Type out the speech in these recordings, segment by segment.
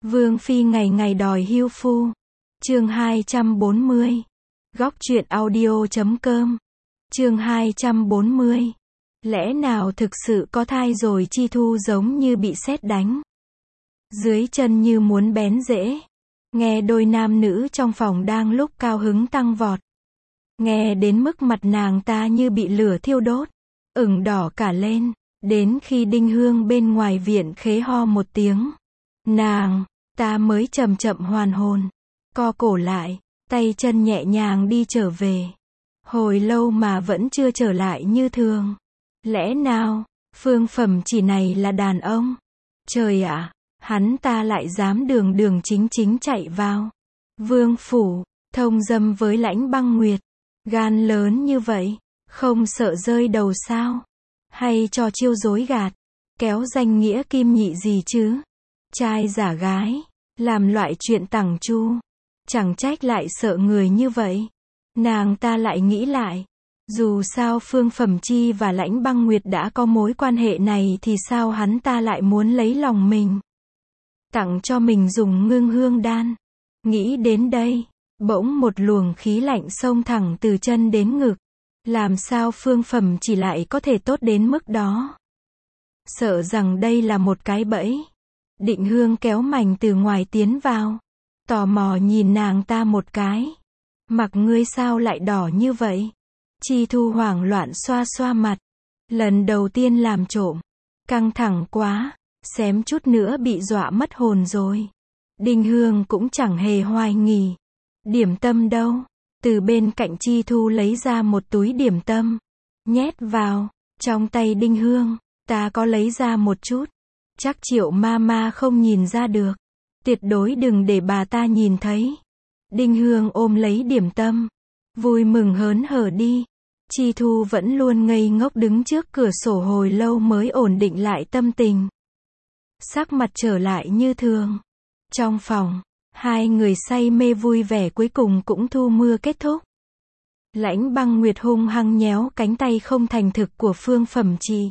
Vương phi ngày ngày đòi hưu phu. Chương 240. Góc truyện audio.com. Chương 240. Lẽ nào thực sự có thai rồi? Chi Thu giống như bị sét đánh. Dưới chân như muốn bén rễ. Nghe đôi nam nữ trong phòng đang lúc cao hứng tăng vọt. Nghe đến mức mặt nàng ta như bị lửa thiêu đốt, ửng đỏ cả lên, đến khi Đinh Hương bên ngoài viện khế ho một tiếng. Nàng ta mới chậm chậm hoàn hồn, co cổ lại, tay chân nhẹ nhàng đi trở về. Hồi lâu mà vẫn chưa trở lại như thường. Lẽ nào, Phương Phẩm Chỉ này là đàn ông? Trời ạ, hắn ta lại dám đường đường chính chính chạy vào vương phủ, thông dâm với Lãnh Băng Nguyệt. Gan lớn như vậy, không sợ rơi đầu sao? Hay cho chiêu dối gạt, kéo danh nghĩa kim nhị gì chứ? Trai giả gái, làm loại chuyện tằng chu. Chẳng trách lại sợ người như vậy. Nàng ta lại nghĩ lại, dù sao Phương Phẩm Chi và Lãnh Băng Nguyệt đã có mối quan hệ này thì sao hắn ta lại muốn lấy lòng mình, tặng cho mình dùng Ngưng Hương đan. Nghĩ đến đây, bỗng một luồng khí lạnh xông thẳng từ chân đến ngực. Làm sao Phương Phẩm Chỉ lại có thể tốt đến mức đó? Sợ rằng đây là một cái bẫy. Định Hương kéo mảnh từ ngoài tiến vào, tò mò nhìn nàng ta một cái. Mặt ngươi sao lại đỏ như vậy? Chi Thu hoảng loạn xoa xoa mặt. Lần đầu tiên làm trộm, căng thẳng quá, xém chút nữa bị dọa mất hồn rồi. Đinh Hương cũng chẳng hề hoài nghi. Điểm tâm đâu? Từ bên cạnh Chi Thu lấy ra một túi điểm tâm, nhét vào trong tay Đinh Hương. Ta có lấy ra một chút, chắc Triệu Mama không nhìn ra được. Tuyệt đối đừng để bà ta nhìn thấy. Đinh Hương ôm lấy điểm tâm, vui mừng hớn hở đi. Chi Thu vẫn luôn ngây ngốc đứng trước cửa sổ hồi lâu mới ổn định lại tâm tình. Sắc mặt trở lại như thường. Trong phòng, hai người say mê vui vẻ cuối cùng cũng thu mưa kết thúc. Lãnh Băng Nguyệt hung hăng nhéo cánh tay không thành thực của Phương Phẩm Chi.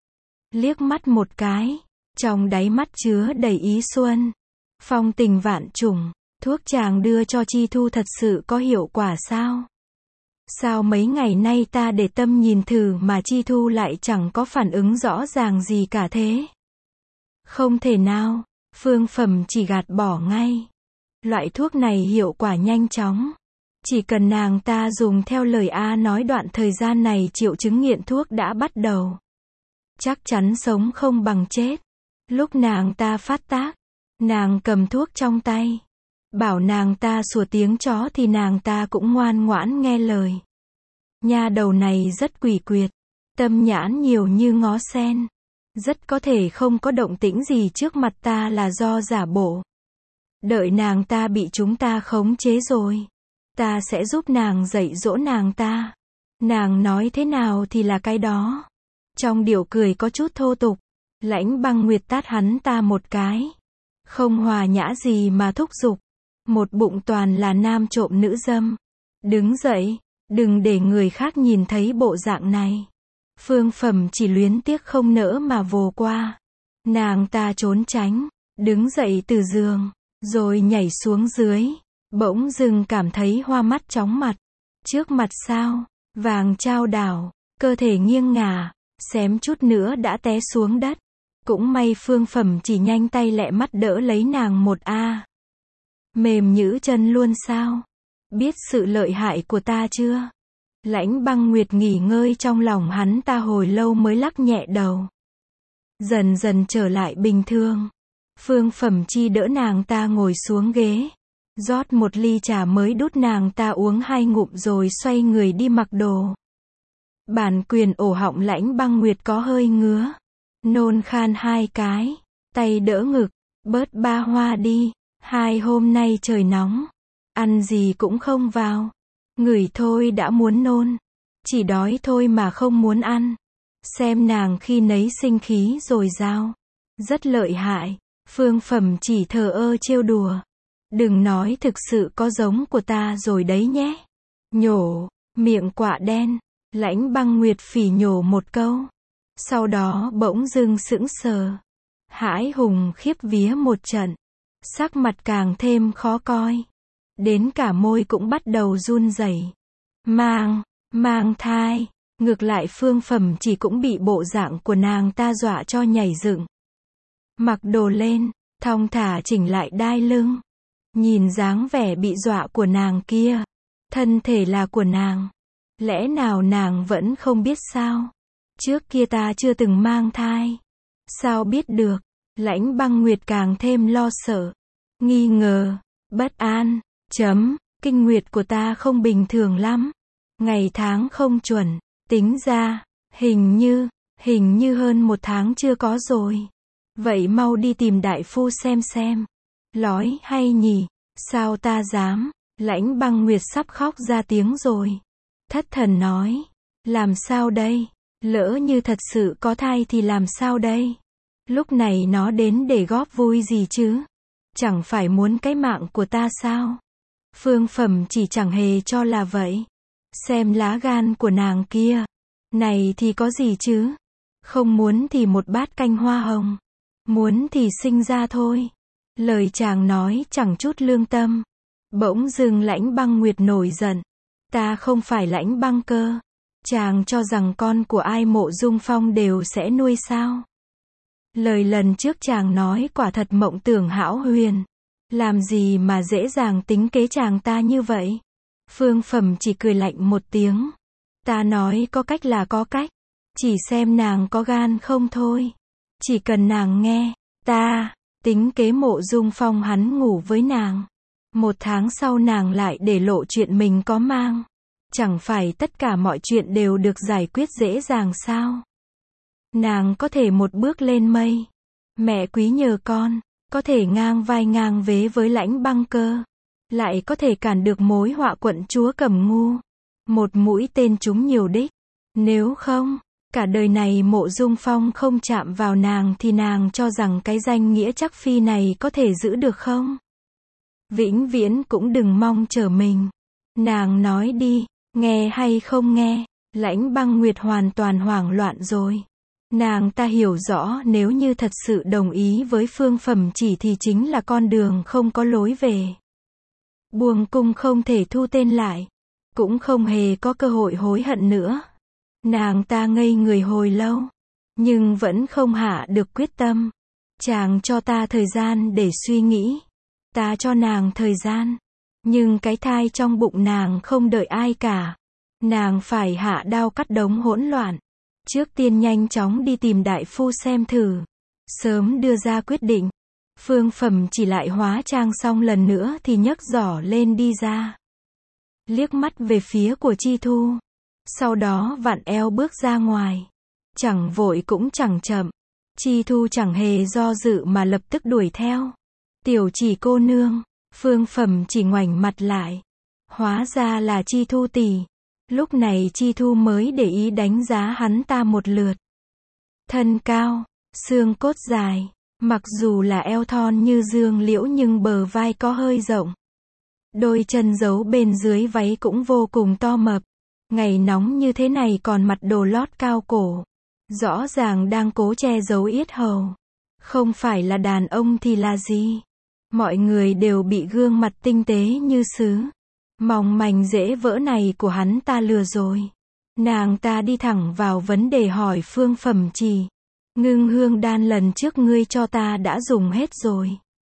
Liếc mắt một cái, trong đáy mắt chứa đầy ý xuân. Phong tình vạn trùng, thuốc chàng đưa cho Chi Thu thật sự có hiệu quả sao? Sao mấy ngày nay ta để tâm nhìn thử mà Chi Thu lại chẳng có phản ứng rõ ràng gì cả thế? Không thể nào, Phương Phẩm Chỉ gạt bỏ ngay. Loại thuốc này hiệu quả nhanh chóng. Chỉ cần nàng ta dùng theo lời A nói, đoạn thời gian này triệu chứng nghiện thuốc đã bắt đầu. Chắc chắn sống không bằng chết. Lúc nàng ta phát tác, nàng cầm thuốc trong tay. Bảo nàng ta sủa tiếng chó thì nàng ta cũng ngoan ngoãn nghe lời. Nha đầu này rất quỷ quyệt. Tâm nhãn nhiều như ngó sen. Rất có thể không có động tĩnh gì trước mặt ta là do giả bộ. Đợi nàng ta bị chúng ta khống chế rồi, ta sẽ giúp nàng dạy dỗ nàng ta. Nàng nói thế nào thì là cái đó. Trong điệu cười có chút thô tục, Lãnh Băng Nguyệt tát hắn ta một cái. Không hòa nhã gì mà thúc giục. Một bụng toàn là nam trộm nữ dâm. Đứng dậy, đừng để người khác nhìn thấy bộ dạng này. Phương Phẩm Chỉ luyến tiếc không nỡ mà vồ qua. Nàng ta trốn tránh, đứng dậy từ giường, rồi nhảy xuống dưới. Bỗng dưng cảm thấy hoa mắt chóng mặt. Trước mặt sao, vàng chao đảo, cơ thể nghiêng ngả, xém chút nữa đã té xuống đất. Cũng may Phương Phẩm Chỉ nhanh tay lẹ mắt đỡ lấy nàng một a. Mềm nhũ chân luôn sao? Biết sự lợi hại của ta chưa? Lãnh Băng Nguyệt nghỉ ngơi trong lòng hắn ta hồi lâu mới lắc nhẹ đầu. Dần dần trở lại bình thường. Phương Phẩm Chi đỡ nàng ta ngồi xuống ghế, rót một ly trà mới đút nàng ta uống 2 ngụm rồi xoay người đi mặc đồ. Bản quyền ổ họng Lãnh Băng Nguyệt có hơi ngứa, nôn khan 2 cái, tay đỡ ngực, bớt ba hoa đi, 2 hôm nay trời nóng, ăn gì cũng không vào, ngửi thôi đã muốn nôn, chỉ đói thôi mà không muốn ăn. Xem nàng khi nấy sinh khí dồi dào, rất lợi hại. Phương Phẩm Chỉ thờ ơ trêu đùa. Đừng nói, thực sự có giống của ta rồi đấy nhé. Nhổ, miệng quạ đen. Lãnh Băng Nguyệt phỉ nhổ một câu. Sau đó bỗng dưng sững sờ. Hãi hùng khiếp vía một trận. Sắc mặt càng thêm khó coi. Đến cả môi cũng bắt đầu run rẩy. Mang thai. Ngược lại Phương Phẩm Chỉ cũng bị bộ dạng của nàng ta dọa cho nhảy dựng. Mặc đồ lên, thong thả chỉnh lại đai lưng. Nhìn dáng vẻ bị dọa của nàng kia. Thân thể là của nàng. Lẽ nào nàng vẫn không biết sao? Trước kia ta chưa từng mang thai. Sao biết được? Lãnh Băng Nguyệt càng thêm lo sợ. Nghi ngờ. Bất an. Kinh nguyệt của ta không bình thường lắm. Ngày tháng không chuẩn. Tính ra. Hình như hơn 1 tháng chưa có rồi. Vậy mau đi tìm đại phu xem. Lói hay nhỉ? Sao ta dám? Lãnh Băng Nguyệt sắp khóc ra tiếng rồi. Thất thần nói. Làm sao đây? Lỡ như thật sự có thai thì làm sao đây? Lúc này nó đến để góp vui gì chứ? Chẳng phải muốn cái mạng của ta sao? Phương Phẩm Chỉ chẳng hề cho là vậy. Xem lá gan của nàng kia. Này thì có gì chứ? Không muốn thì một bát canh hoa hồng. Muốn thì sinh ra thôi. Lời chàng nói chẳng chút lương tâm. Bỗng dưng Lãnh Băng Nguyệt nổi giận. Ta không phải Lãnh Băng cơ. Chàng cho rằng con của ai Mộ Dung Phong đều sẽ nuôi sao? Lời lần trước chàng nói quả thật mộng tưởng hão huyền. Làm gì mà dễ dàng tính kế chàng ta như vậy? Phương Phẩm Chỉ cười lạnh một tiếng. Ta nói có cách là có cách. Chỉ xem nàng có gan không thôi. Chỉ cần nàng nghe. Ta tính kế Mộ Dung Phong hắn ngủ với nàng. 1 tháng sau nàng lại để lộ chuyện mình có mang. Chẳng phải tất cả mọi chuyện đều được giải quyết dễ dàng sao? Nàng có thể một bước lên mây. Mẹ quý nhờ con. Có thể ngang vai ngang vế với Lãnh Băng cơ. Lại có thể cản được mối họa quận chúa Cẩm Ngu. Một mũi tên trúng nhiều đích. Nếu không, cả đời này Mộ Dung Phong không chạm vào nàng thì nàng cho rằng cái danh nghĩa chắc phi này có thể giữ được không? Vĩnh viễn cũng đừng mong chờ mình. Nàng nói đi, nghe hay không nghe? Lãnh Băng Nguyệt hoàn toàn hoảng loạn rồi. Nàng ta hiểu rõ nếu như thật sự đồng ý với Phương Phẩm Chỉ thì chính là con đường không có lối về. Buông cung không thể thu tên lại. Cũng không hề có cơ hội hối hận nữa. Nàng ta ngây người hồi lâu. Nhưng vẫn không hạ được quyết tâm. Chàng cho ta thời gian để suy nghĩ. Ta cho nàng thời gian. Nhưng cái thai trong bụng nàng không đợi ai cả. Nàng phải hạ đao cắt đống hỗn loạn. Trước tiên nhanh chóng đi tìm đại phu xem thử. Sớm đưa ra quyết định. Phương Phẩm Chỉ lại hóa trang xong lần nữa thì nhấc giỏ lên đi ra. Liếc mắt về phía của Chi Thu. Sau đó vặn eo bước ra ngoài. Chẳng vội cũng chẳng chậm. Chi Thu chẳng hề do dự mà lập tức đuổi theo. Tiểu Chỉ cô nương. Phương Phẩm Chỉ ngoảnh mặt lại. Hóa ra là Chi Thu tỷ. Lúc này Chi Thu mới để ý đánh giá hắn ta một lượt. Thân cao, xương cốt dài. Mặc dù là eo thon như dương liễu nhưng bờ vai có hơi rộng. Đôi chân giấu bên dưới váy cũng vô cùng to mập. Ngày nóng như thế này còn mặc đồ lót cao cổ. Rõ ràng đang cố che giấu yết hầu. Không phải là đàn ông thì là gì? Mọi người đều bị gương mặt tinh tế như sứ. Mỏng manh dễ vỡ này của hắn ta lừa rồi. Nàng ta đi thẳng vào vấn đề hỏi Phương Phẩm Chỉ. Ngưng hương đan lần trước ngươi cho ta đã dùng hết rồi.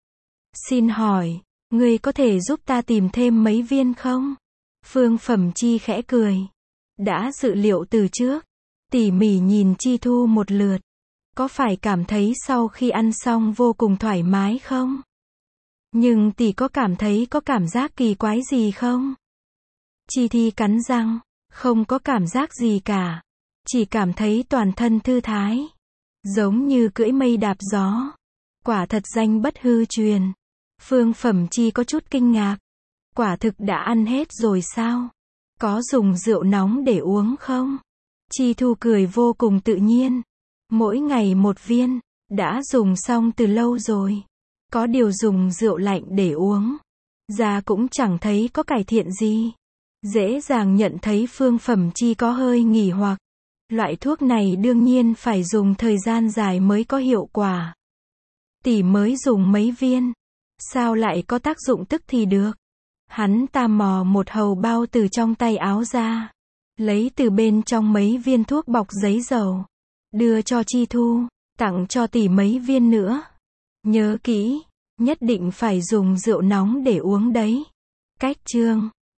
Xin hỏi, ngươi có thể giúp ta tìm thêm mấy viên không? Phương Phẩm Chi khẽ cười. Đã dự liệu từ trước. Tỉ mỉ nhìn Chi Thu một lượt. Có phải cảm thấy sau khi ăn xong vô cùng thoải mái không? Nhưng tỷ có cảm thấy có cảm giác kỳ quái gì không? Chi Thi cắn răng. Không có cảm giác gì cả. Chỉ cảm thấy toàn thân thư thái. Giống như cưỡi mây đạp gió. Quả thật danh bất hư truyền. Phương Phẩm Chi có chút kinh ngạc. Quả thực đã ăn hết rồi sao? Có dùng rượu nóng để uống không? Chi Thu cười vô cùng tự nhiên. Mỗi ngày một viên. Đã dùng xong từ lâu rồi. Có điều dùng rượu lạnh để uống. Da cũng chẳng thấy có cải thiện gì. Dễ dàng nhận thấy Phương Phẩm Chi có hơi nghỉ hoặc. Loại thuốc này đương nhiên phải dùng thời gian dài mới có hiệu quả. Tỷ mới dùng mấy viên. Sao lại có tác dụng tức thì được? Hắn ta mò một hầu bao từ trong tay áo ra. Lấy từ bên trong mấy viên thuốc bọc giấy dầu. Đưa cho Chi Thu. Tặng cho tỷ mấy viên nữa. Nhớ kỹ, nhất định phải dùng rượu nóng để uống đấy. Cách chương